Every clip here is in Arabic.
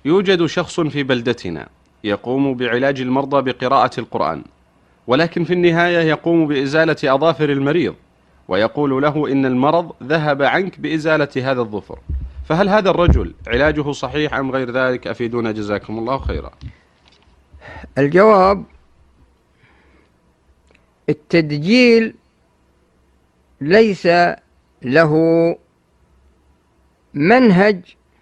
يوجد شخص في بلدتنا يقوم بعلاج المرضى بقراءة القرآن، ولكن في النهاية يقوم بإزالة أظافر المريض، ويقول له إن المرض ذهب عنك بإزالة هذا الظفر، فهل هذا الرجل علاجه صحيح أم غير ذلك؟ أفيدونا جزاكم الله خيرا. الجواب: التدجيل ليس له منهج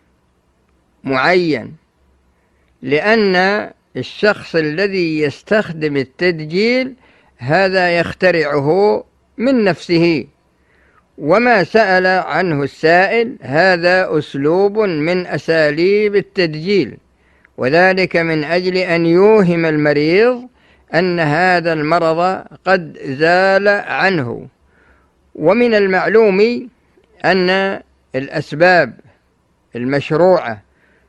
معين، لأن الشخص الذي يستخدم التدجيل هذا يخترعه من نفسه، وما سأل عنه السائل هذا أسلوب من أساليب التدجيل، وذلك من أجل أن يوهم المريض أن هذا المرض قد زال عنه. ومن المعلوم أن الأسباب المشروعة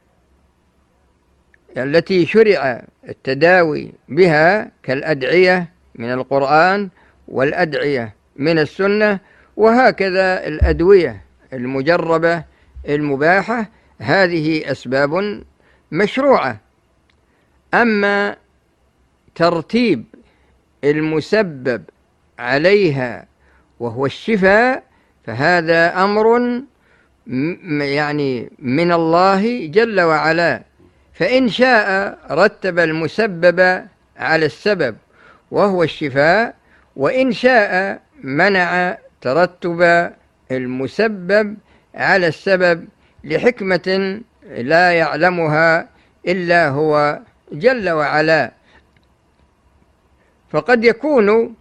التي شرع التداوي بها كالأدعية من القرآن والأدعية من السنة، وهكذا الأدوية المجربة المباحة، هذه أسباب مشروعة. أما ترتيب المسبب عليها وهو الشفاء فهذا أمر يعني من الله جل وعلا، فإن شاء رتب المسبب على السبب وهو الشفاء، وإن شاء منع ترتب المسبب على السبب لحكمة لا يعلمها إلا هو جل وعلا. فقد يكون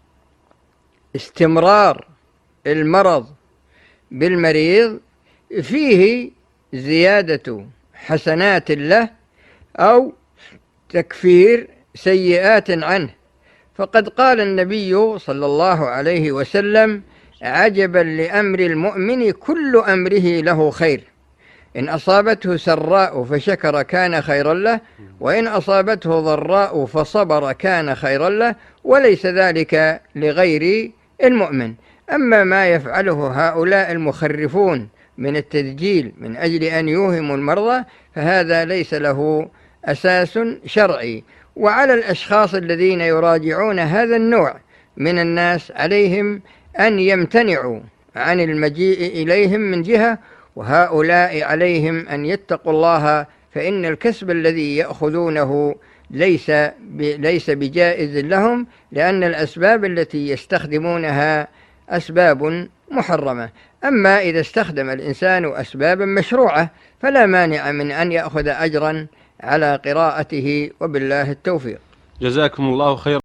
استمرار المرض بالمريض فيه زيادة حسنات له أو تكفير سيئات عنه، فقد قال النبي صلى الله عليه وسلم: عجبا لأمر المؤمن كل أمره له خير، إن أصابته سراء فشكر كان خيرا له، وإن أصابته ضراء فصبر كان خيرا له، وليس ذلك لغير المؤمن. أما ما يفعله هؤلاء المخرفون من التدجيل من أجل أن يوهموا المرضى فهذا ليس له أساس شرعي. وعلى الأشخاص الذين يراجعون هذا النوع من الناس عليهم أن يمتنعوا عن المجيء إليهم من جهة، وهؤلاء عليهم أن يتقوا الله، فإن الكسب الذي يأخذونه ليس بجائز لهم، لأن الأسباب التي يستخدمونها أسباب محرمة. أما إذا استخدم الإنسان أسبابا مشروعة فلا مانع من أن يأخذ أجرا على قراءته، وبالله التوفيق. جزاكم الله خيرا.